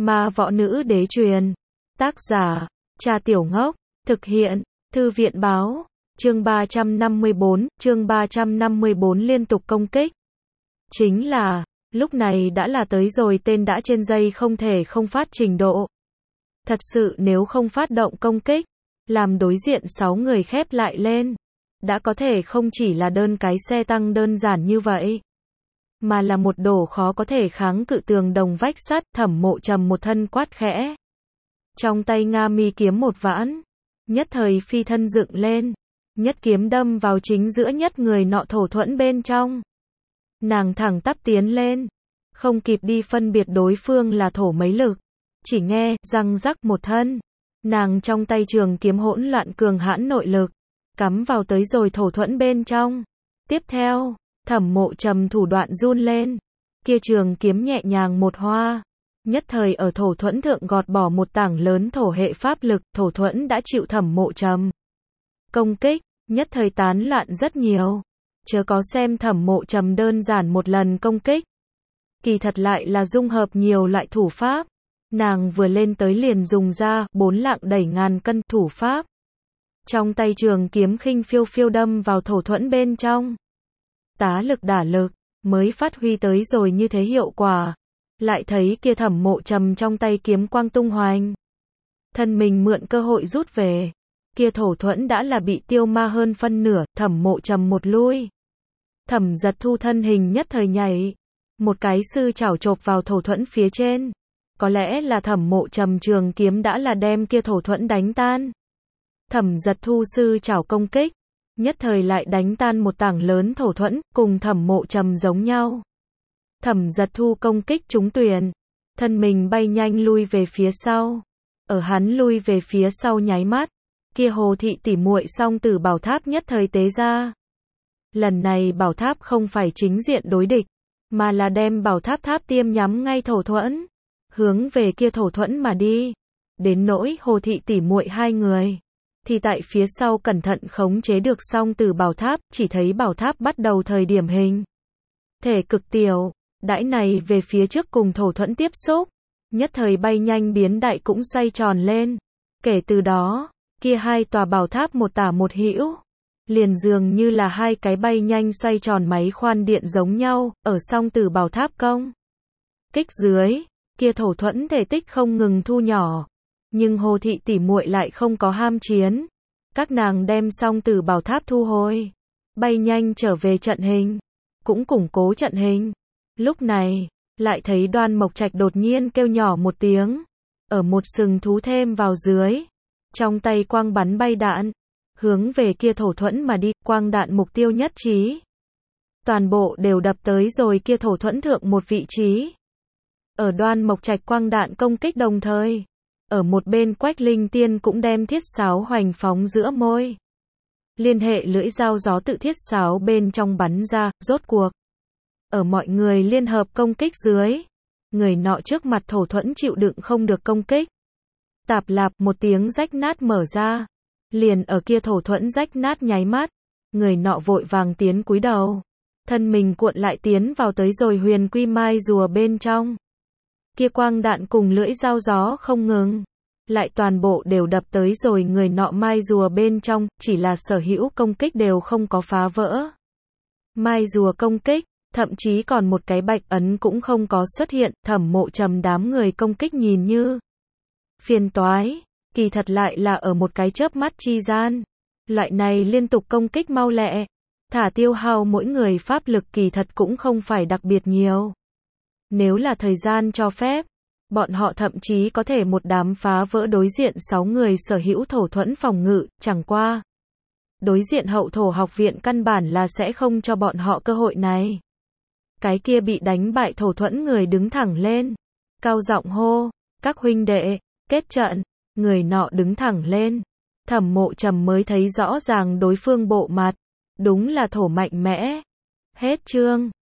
Ma Võ Nữ Đế Truyền. Tác giả, Cha Tiểu Ngốc. Thực hiện, Thư viện Báo. Chương 354 liên tục công kích. Chính là, lúc này đã là tới rồi tên đã trên dây không thể không phát trình độ. Thật sự nếu không phát động công kích, làm đối diện 6 người khép lại lên, đã có thể không chỉ là đơn cái xe tăng đơn giản như vậy, mà là một đổ khó có thể kháng cự tường đồng vách sắt. Thẩm Mộ Trầm một thân quát khẽ, trong tay Nga Mi kiếm một vãn, nhất thời phi thân dựng lên, nhất kiếm đâm vào chính giữa nhất người nọ thổ thuẫn bên trong. Nàng thẳng tắp tiến lên, không kịp đi phân biệt đối phương là thổ mấy lực, chỉ nghe răng rắc một thân, nàng trong tay trường kiếm hỗn loạn cường hãn nội lực, cắm vào tới rồi thổ thuẫn bên trong. Tiếp theo, Thẩm Mộ Trầm thủ đoạn run lên, kia trường kiếm nhẹ nhàng một hoa, nhất thời ở thổ thuẫn thượng gọt bỏ một tảng lớn thổ hệ pháp lực. Thổ thuẫn đã chịu Thẩm Mộ Trầm công kích, nhất thời tán loạn rất nhiều. Chớ có xem Thẩm Mộ Trầm đơn giản một lần công kích, kỳ thật lại là dung hợp nhiều loại thủ pháp. Nàng vừa lên tới liền dùng ra 4 lạng đẩy ngàn cân thủ pháp. Trong tay trường kiếm khinh phiêu phiêu đâm vào thổ thuẫn bên trong. Tá lực đả lực, mới phát huy tới rồi như thế hiệu quả. Lại thấy kia Thẩm Mộ Trầm trong tay kiếm quang tung hoành, thân mình mượn cơ hội rút về. Kia thổ thuẫn đã là bị tiêu ma hơn phân nửa. Thẩm Mộ Trầm một lui, Thẩm Giật Thu thân hình nhất thời nhảy, một cái sư chảo chộp vào thổ thuẫn phía trên. Có lẽ là Thẩm Mộ Trầm trường kiếm đã là đem kia thổ thuẫn đánh tan. Thẩm Giật Thu sư chảo công kích, nhất thời lại đánh tan một tảng lớn thổ thuẫn, cùng Thẩm Mộ Trầm giống nhau. Thẩm Giật Thu công kích trúng tuyển, thân mình bay nhanh lui về phía sau. Ở hắn lui về phía sau nháy mắt, kia Hồ thị tỉ muội song tử bảo tháp nhất thời tế ra. Lần này bảo tháp không phải chính diện đối địch, mà là đem bảo tháp tháp tiêm nhắm ngay thổ thuẫn, hướng về kia thổ thuẫn mà đi. Đến nỗi Hồ thị tỉ muội hai người, thì tại phía sau cẩn thận khống chế được song tử bảo tháp. Chỉ thấy bảo tháp bắt đầu thời điểm hình thể cực tiểu, đãi này về phía trước cùng thổ thuẫn tiếp xúc, nhất thời bay nhanh biến đại cũng xoay tròn lên. Kể từ đó, kia hai tòa bảo tháp một tả một hữu, liền dường như là hai cái bay nhanh xoay tròn máy khoan điện giống nhau. Ở song tử bảo tháp công kích dưới, kia thổ thuẫn thể tích không ngừng thu nhỏ, nhưng Hồ thị tỉ muội lại không có ham chiến. Các nàng đem song tử bảo tháp thu hồi, bay nhanh trở về trận hình, cũng củng cố trận hình. Lúc này, lại thấy Đoan Mộc Trạch đột nhiên kêu nhỏ một tiếng, ở một sừng thú thêm vào dưới, trong tay quang bắn bay đạn, hướng về kia thổ thuẫn mà đi. Quang đạn mục tiêu nhất trí, toàn bộ đều đập tới rồi kia thổ thuẫn thượng một vị trí. Ở Đoan Mộc Trạch quang đạn công kích đồng thời, ở một bên Quách Linh Tiên cũng đem thiết sáo hoành phóng giữa môi. Liên hệ lưỡi dao gió tự thiết sáo bên trong bắn ra. Rốt cuộc, ở mọi người liên hợp công kích dưới, người nọ trước mặt thổ thuẫn chịu đựng không được công kích. Tạp lạp một tiếng rách nát mở ra. Liền ở kia thổ thuẫn rách nát nháy mắt, người nọ vội vàng tiến cúi đầu, thân mình cuộn lại tiến vào tới rồi huyền quy mai rùa bên trong. Kia quang đạn cùng lưỡi dao gió không ngừng, lại toàn bộ đều đập tới rồi người nọ mai rùa bên trong, chỉ là sở hữu công kích đều không có phá vỡ mai rùa công kích, thậm chí còn một cái bạch ấn cũng không có xuất hiện. Thẩm Mộ Trầm đám người công kích nhìn như phiền toái, kỳ thật lại là ở một cái chớp mắt chi gian. Loại này liên tục công kích mau lẹ, thả tiêu hao mỗi người pháp lực kỳ thật cũng không phải đặc biệt nhiều. Nếu là thời gian cho phép, bọn họ thậm chí có thể một đám phá vỡ đối diện 6 người sở hữu thổ thuẫn phòng ngự. Chẳng qua, đối diện Hậu Thổ học viện căn bản là sẽ không cho bọn họ cơ hội này. Cái kia bị đánh bại thổ thuẫn người đứng thẳng lên, cao giọng hô, các huynh đệ, kết trận. Người nọ đứng thẳng lên, Thẩm Mộ Trầm mới thấy rõ ràng đối phương bộ mặt, đúng là thổ mạnh mẽ. Hết chương.